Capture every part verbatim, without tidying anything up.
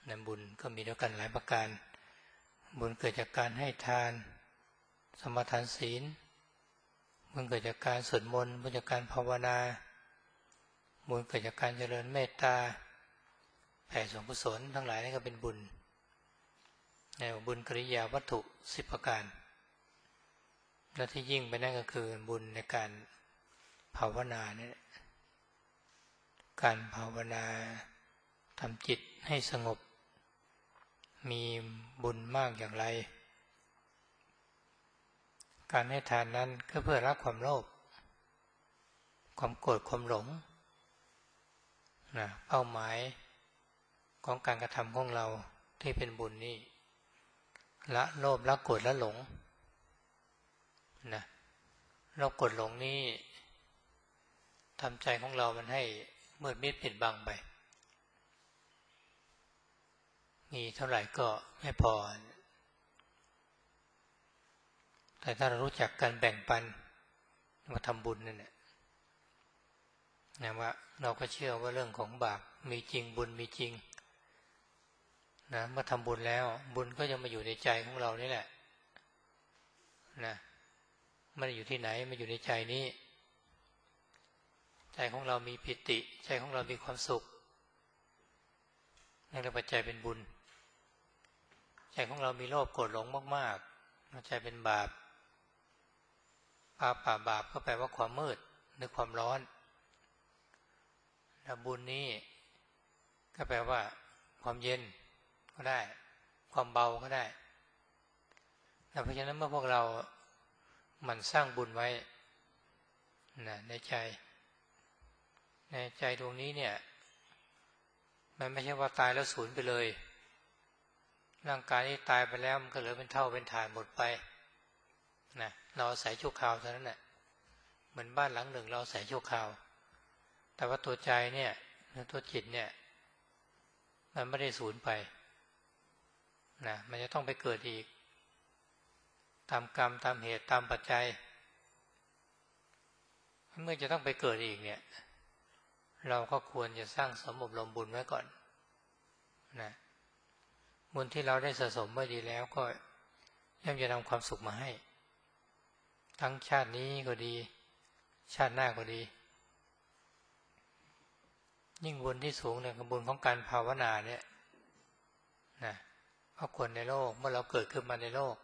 นะบุญก็มีด้วยกันหลายประการบุญเกิดจากการให้ทานสมาทานศีลบุญเกิดจากการสวดมนต์บุญจากการภาวนาบุญเกิดจากการเจริญเมตตาแผ่ส่วนกุศลทั้งหลายนี่ก็เป็นบุญในบุญกริยาวัตถุสิบประการและที่ยิ่งไปนั่นก็คือบุญในการภาวนาเนี่ยการภาวนาทำจิตให้สงบมีบุญมากอย่างไรการให้ทานนั้นก็เพื่อละความโลภความโกรธความหลงนะเป้าหมายของการกระทำของเราที่เป็นบุญนี่ละโลภละโกรธละหลงนะโลภโกรธหลงนี่ทำใจของเรามันให้มืดมิดปิดบังไปมีเท่าไหร่ก็ไม่พอแต่ถ้าเรารู้จักการแบ่งปันมาทำบุญนั่นแหละนะว่าเราก็เชื่อว่าเรื่องของบาปมีจริงบุญมีจริงนะเมื่อทำบุญแล้วบุญก็จะมาอยู่ในใจของเรานี่แหละนะไม่ได้อยู่ที่ไหนมาอยู่ในใจนี้ใจของเรามีปิติใจของเรามีความสุขนั่นแหละปัจจัยเป็นบุญใจของเรามีโลภโกรธหลงมากๆใจเป็นบาปบาปป่าบาปก็แปลว่าความมืดหรือความร้อนแล้วบุญนี้ก็แปลว่าความเย็นก็ได้ความเบาก็ได้เพราะฉะนั้นเมื่อพวกเราหมั่นสร้างบุญไว้นะในใจในใจดวงนี้เนี่ยมันไม่ใช่ว่าตายแล้วสูญไปเลยร่างกายนี้ตายไปแล้วมันก็เหลือเป็นเท่าเป็นฐานหมดไปนะเราอาศัยชั่วคราวเท่านั้นแหละเหมือนบ้านหลังหนึ่งเราอาศัยชั่วคราวแต่ว่าตัวใจเนี่ยตัวจิตเนี่ยมันไม่ได้สูญไปนะมันจะต้องไปเกิดอีกตามกรรมตามเหตุตามปัจจัยเมื่อจะต้องไปเกิดอีกเนี่ยเราก็ควรจะสร้างสมอบรมบุญไว้ก่อนนะบุญที่เราได้สะสมไว้ดีแล้วก็ย่อมจะนำความสุขมาให้ทั้งชาตินี้ก็ดีชาติหน้าก็ดียิ่งบุญที่สูงเนี่ยคือบุญของการภาวนาเนี่ยนะเพราะคนในโลกเมื่อเราเกิดขึ้นมาในโลก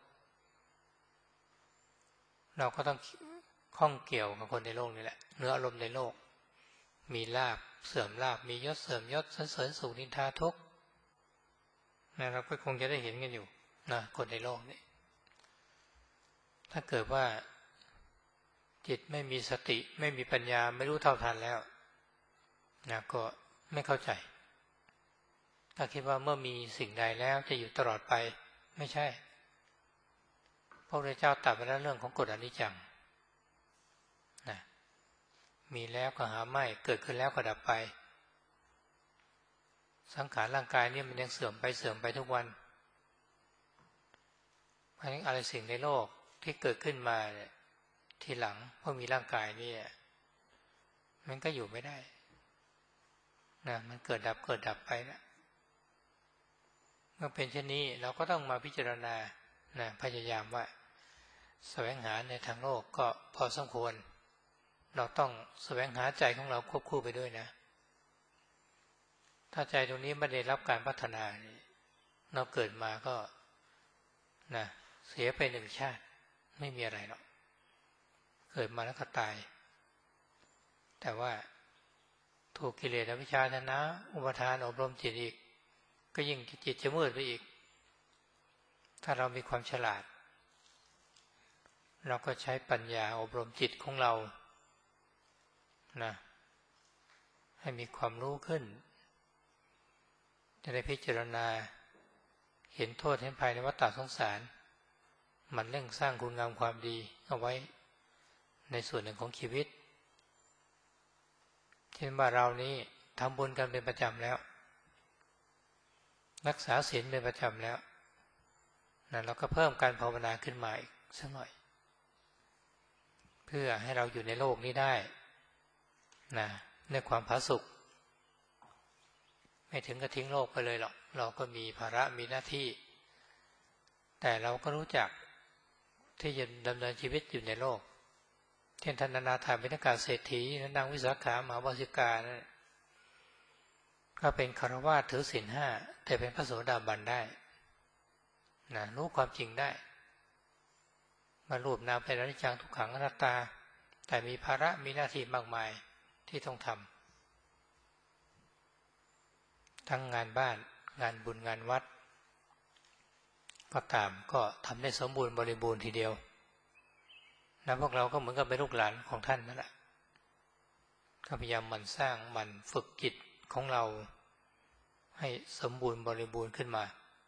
เราก็ต้องข้องเกี่ยวกับคนในโลกนี่แหละเนื้ออารมณ์ในโลกมีลาภเสื่อมลาภมียศเสื่อมยศสรรเสริญสุขนินทาทุกข์นะครับก็คงจะได้เห็นกันอยู่นะคนในโลกนี้ถ้าเกิดว่าจิตไม่มีสติไม่มีปัญญาไม่รู้เท่าทันแล้วนะก็ไม่เข้าใจถ้าคิดว่าเมื่อมีสิ่งใดแล้วจะอยู่ตลอดไปไม่ใช่พระพุทธเจ้าตรัสไปแล้วเรื่องของกฎอนิจจังนะมีแล้วก็หาไม่เกิดขึ้นแล้วก็ดับไปสังขารร่างกายนี่มันยังเสื่อมไปเสื่อมไปทุกวันเพราะฉะนั้นอะไรสิ่งในโลกที่เกิดขึ้นมาเนี่ยทีหลังพอมีร่างกายนี่มันก็อยู่ไม่ได้นะมันเกิดดับเกิดดับไปนะเมื่อเป็นเช่นนี้เราก็ต้องมาพิจารณานะพยายามว่าแสวงหาในทางโลกก็พอสมควรเราต้องแสวงหาใจของเราควบคู่ไปด้วยนะถ้าใจตรงนี้ไม่ได้รับการพัฒนาเราเกิดมาก็นะเสียไปหนึ่งชาติไม่มีอะไรหรอกเกิดมาแล้วก็ตายแต่ว่าถูกกิเลสอวิชชาทนะอุปทานอบรมจิตอีกก็ยิ่งจิตจะมืดไปอีกถ้าเรามีความฉลาดเราก็ใช้ปัญญาอบรมจิตของเรานะให้มีความรู้ขึ้นจะได้พิจารณาเห็นโทษเห็นภัยในวัฏฏะสงสารมันเร่งสร้างคุณงามความดีเอาไว้ในส่วนหนึ่งของชีวิตเช่นว่าเรานี้ทำบุญกันเป็นประจำแล้วรักษาศีลเป็นประจำแล้วนะเราก็เพิ่มการภาวนาขึ้นมาอีกสักหน่อยเพื่อให้เราอยู่ในโลกนี้ได้นะในความผาสุกไม่ถึงกับทิ้งโลกไปเลยหรอกเราก็มีภาระมีหน้าที่แต่เราก็รู้จักที่จะดำเนินชีวิตอยู่ในโลกเช่นท่านนานาถาบิณกาเศรษฐีนางวิสาขามหาวาสิกานะก็เป็นคฤหัสถ์ถือศีลห้าแต่เป็นพระโสดาบันได้นะรู้ความจริงได้มารูปนามเป็นอนิจจังทุกขังอนัตตาแต่มีภาระมีหน้าที่มากมายที่ต้องทำทั้งงานบ้านงานบุญงานวัดก็ตามก็ทำได้สมบูรณ์บริบูรณ์ทีเดียวนะพวกเราก็เหมือนกับเป็นลูกหลานของท่านนั่นแหละก็พยายามหมั่นสร้างหมั่นฝึกจิตของเราให้สมบูรณ์บริบูรณ์ขึ้นมา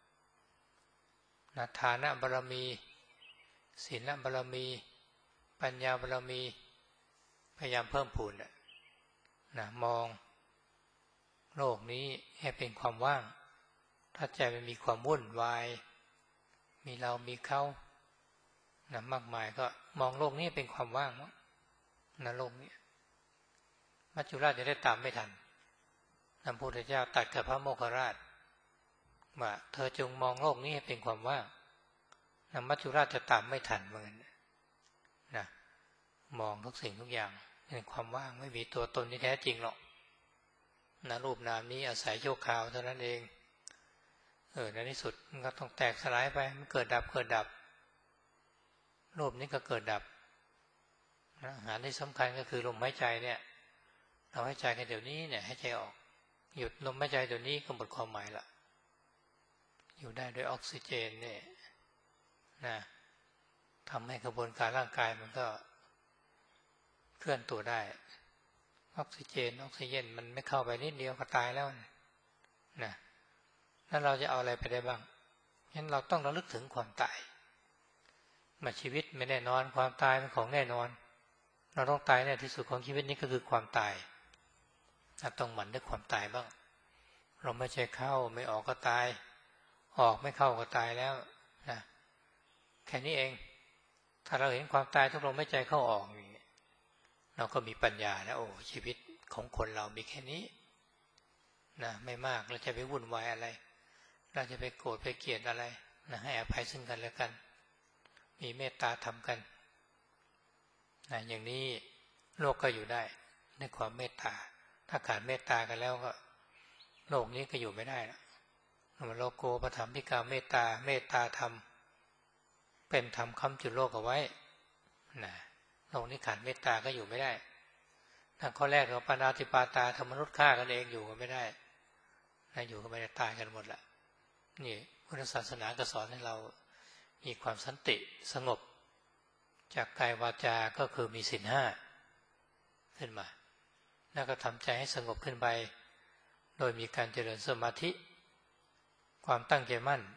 นะฐานะบารมีศีลบารมีปัญญาบารมีพยายามเพิ่มพูนนะมองโลกนี้ให้เป็นความว่างถ้าใจมันมีความวุ่นวายมีเรามีเขานะมากมายก็มองโลกนี้เป็นความว่างนะโลกนี้มัจจุราชจะได้ตามไม่ทันพระพุทธเจ้าตรัสกับพระโมคคัลลาชว่าเธอจงมองโลกนี้ให้เป็นความว่างนะมัจจุราชจะตามไม่ทันเหมือนกันนะมองทุกสิ่งทุกอย่างเป็นความว่างไม่มีตัวตนที่แท้จริงหรอกนะรูปนามนี้อาศัยชั่วคราวเท่านั้นเองเออในที่สุดมันก็ต้องแตกสลายไปมันเกิดดับเกิดดับรูปนี้ก็เกิดดับนะอาหารที่สำคัญก็คือลมหายใจเนี่ยเราหายใจกันเดี๋ยวนี้เนี่ยให้ใจออกหยุดลมหายใจเดี๋ยวนี้ก็หมดความหมายละอยู่ได้ด้วยออกซิเจนเนี่ยนะทำให้กระบวนการร่างกายมันก็เคลื่อนตัวได้ออกซิเจนออกซิเจนมันไม่เข้าไปนิดเดียวก็ตายแล้วนะแล้วเราจะเอาอะไรไปได้บ้างฉะนั้นเราต้องระลึกถึงความตายมาชีวิตไม่แน่นอนความตายเป็นของแน่นอนเราต้องตายในที่สุดของชีวิตนี้ก็คือความตายเราต้องหมั่นด้วยความตายบ้างเราไม่ใช่เข้าไม่ออกก็ตายออกไม่เข้าก็ตายแล้วนะแค่นี้เองถ้าเราเห็นความตายทุกลมหายใจเข้าออกเราก็มีปัญญาแล้วโอ้ชีวิตของคนเรามีแค่นี้นะไม่มากเราจะไปวุ่นวายอะไรเราจะไปโกรธไปเกลียดอะไรนะให้อภัยซึ่งกันและกันมีเมตตาทำกันนะอย่างนี้โลกก็อยู่ได้ในความเมตตาถ้าขาดเมตตากันแล้วก็โลกนี้ก็อยู่ไม่ได้ละโลโกปถัมภิกาเมตตาเมตตาธรรมเป็นธรรมค้ำจุดโลกเอาไว้นะโลกนี้ขาดเมตตาก็อยู่ไม่ได้ถ้าข้อแรกเราปาณาติปาตาทำมนุษย์ฆ่ากันเองอยู่ก็ไม่ได้นะอยู่ก็ไม่ได้ตายกันหมดละนี่พุทธศาสนาก็สอนให้เรามีความสันติสงบจากกายวาจาก็คือมีศีลห้าขึ้นมาแล้วก็ทำใจให้สงบขึ้นไปโดยมีการเจริญสมาธิความตั้งใจมั่น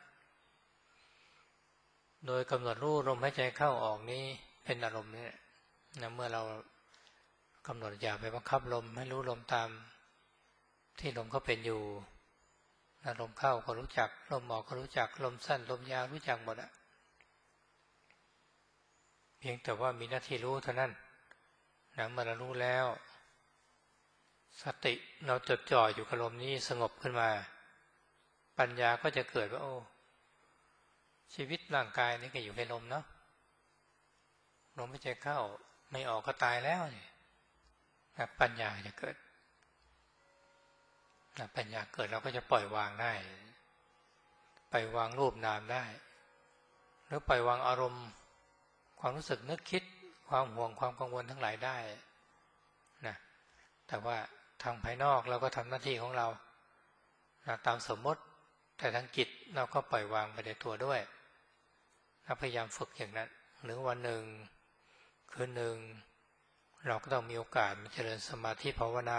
โดยกำหนดรู้ลมหายใจเข้าออกนี้เป็นอารมณ์นี่นะเมื่อเรากำหนดอย่าไปบังคับลมให้รู้ลมตามที่ลมเขาเป็นอยู่นะลมเข้าก็รู้จักลมออกก็รู้จักลมสั้นลมยาวรู้จักหมดอะเพียงแต่ว่ามีหน้าที่รู้เท่านั้นนะเมื่อเรารู้แล้วสติเราจดจ่ออยู่กับลมนี้สงบขึ้นมาปัญญาก็จะเกิดว่าโอ้ชีวิตร่างกายนี่ก็อยู่ในลมเนาะลมไม่ใจเข้าไม่ออกก็ตายแล้วนี่นะปัญญาจะเกิดนะปัญญาเกิดเราก็จะปล่อยวางได้ปล่อยวางรูปนามได้หรือปล่อยวางอารมณ์ความรู้สึกนึกคิดความห่วงความกังวลทั้งหลายได้นะแต่ว่าทางภายนอกเราก็ทำหน้าที่ของเรานะตามสมมติแต่ทางจิตเราก็ปล่อยวางไปในตัวด้วยเราพยายามฝึกอย่างนั้นหรือวันหนึ่งคืนหนึ่งเราก็ต้องมีโอกาสมาเจริญสมาธิภาวนา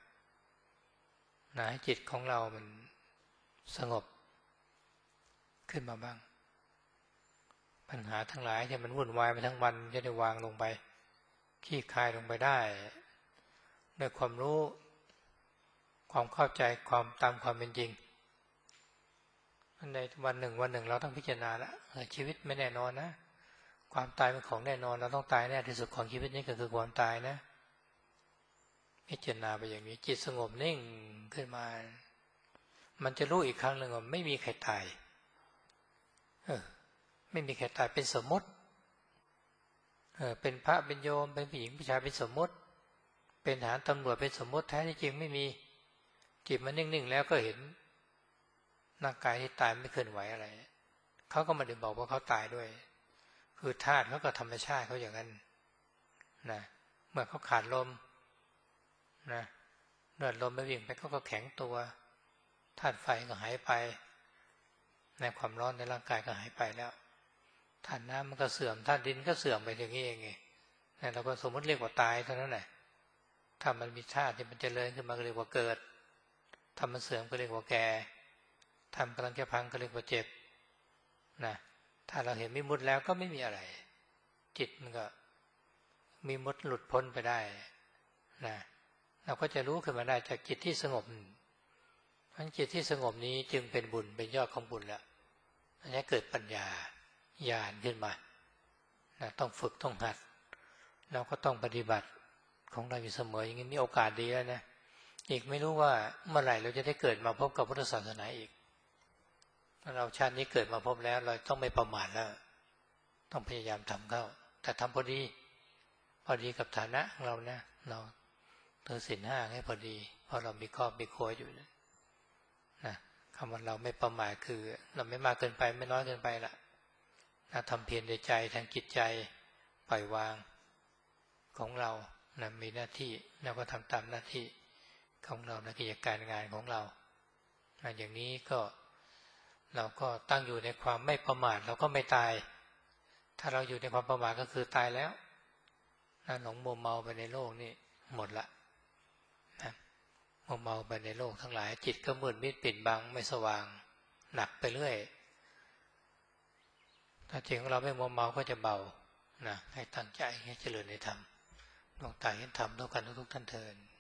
นะให้จิตของเรามันสงบขึ้นมาบ้างปัญหาทั้งหลายที่มันวุ่นวายไปทั้งวันจะได้วางลงไปขี้คายลงไปได้ด้วยความรู้ความเข้าใจความตามความเป็นจริงในวันหนึ่งวันหนึ่งเราต้องพิจารณาแล้วชีวิตไม่แน่นอนนะความตายเป็นของแน่นอนเราต้องตายแน่ที่สุดของชีวิตนี้ก็คือความตายนะพิจารณาไปอย่างนี้จิตสงบนิ่งขึ้นมามันจะรู้อีกครั้งหนึ่งว่าไม่มีใครตายเออไม่มีใครตายเป็นสมมติเออเป็นพระเป็นโยมเป็นผู้หญิงผู้ชายเป็นสมมติเป็นทหารตำรวจเป็นสมมติแท้ที่จริงไม่มีจิตมันนิ่งๆแล้วก็เห็นร่างกายที่ตายไม่เคลื่อนไหวอะไรเขาก็ไม่ได้บอกว่าเขาตายด้วยคือธาตุเขาก็ธรรมชาติเขาอย่างนั้นนะเมื่อเขาขาดลมนะเลือดลมไม่วิ่งไปเขาก็แข็งตัวธาตุไฟก็หายไปในความร้อนในร่างกายก็หายไปแล้วธาตุน้ำมันก็เสื่อมธาตุดินก็เสื่อมไปอย่างนี้เองไงเราก็สมมติเรียกว่าตายเท่านั้นแหละถ้ามันมีธาตุที่มันเจริญขึ้นมาก็เรียกว่าเกิดถ้ามันเสื่อมก็เรียกว่าแก่ถ้ามันกำลังจะพังก็เรียกว่าเจ็บนะถ้าเราเห็นมิมุติแล้วก็ไม่มีอะไรจิตมันก็มีมุดหลุดพ้นไปได้นะเราก็จะรู้ขึ้นมาได้จากจิตที่สงบทั้งจิตที่สงบนี้จึงเป็นบุญเป็นยอดของบุญแล้วอันนี้เกิดปัญญาญาณขึ้นมานะต้องฝึกต้องหัดเราก็ต้องปฏิบัติของเราอยู่เสมออย่างนี้มีโอกาสดีแล้วนะอีกไม่รู้ว่าเมื่อไหร่เราจะได้เกิดมาพบกับพุทธศาสนาอีกเราชาตินี้เกิดมาพบแล้วเราต้องไม่ประมาทแล้วต้องพยายามทำเข้าแต่ทำพอดีพอดีกับฐานะของเรานะเราเธอศีลห้าให้พอดีเพราะเรามีครอบมีครัวอยู่นะนะคำว่าเราไม่ประมาทคือเราไม่มากเกินไปไม่น้อยเกินไปละนะทำเพียรในใจทางจิตใจปล่อยวางของเรานะมีหน้าที่เราก็ทำตามหน้าที่ของเราในกิจการงานของเรานะอย่างนี้ก็เราก็ตั้งอยู่ในความไม่ประมาทเราก็ไม่ตายถ้าเราอยู่ในความประมาทก็คือตายแล้วนะหลงมัวเมาไปในโลกนี่หมดละนะมัวเมาไปในโลกทั้งหลายจิตก็มืดมิดปิดบังไม่สว่างหนักไปเรื่อยถ้าจิตของเราไม่มัวเมาก็จะเบานะให้ตั้งใจให้เจริญในธรรมดวงตาเห็นธรรมด้วยกันทุกท่านเทอญ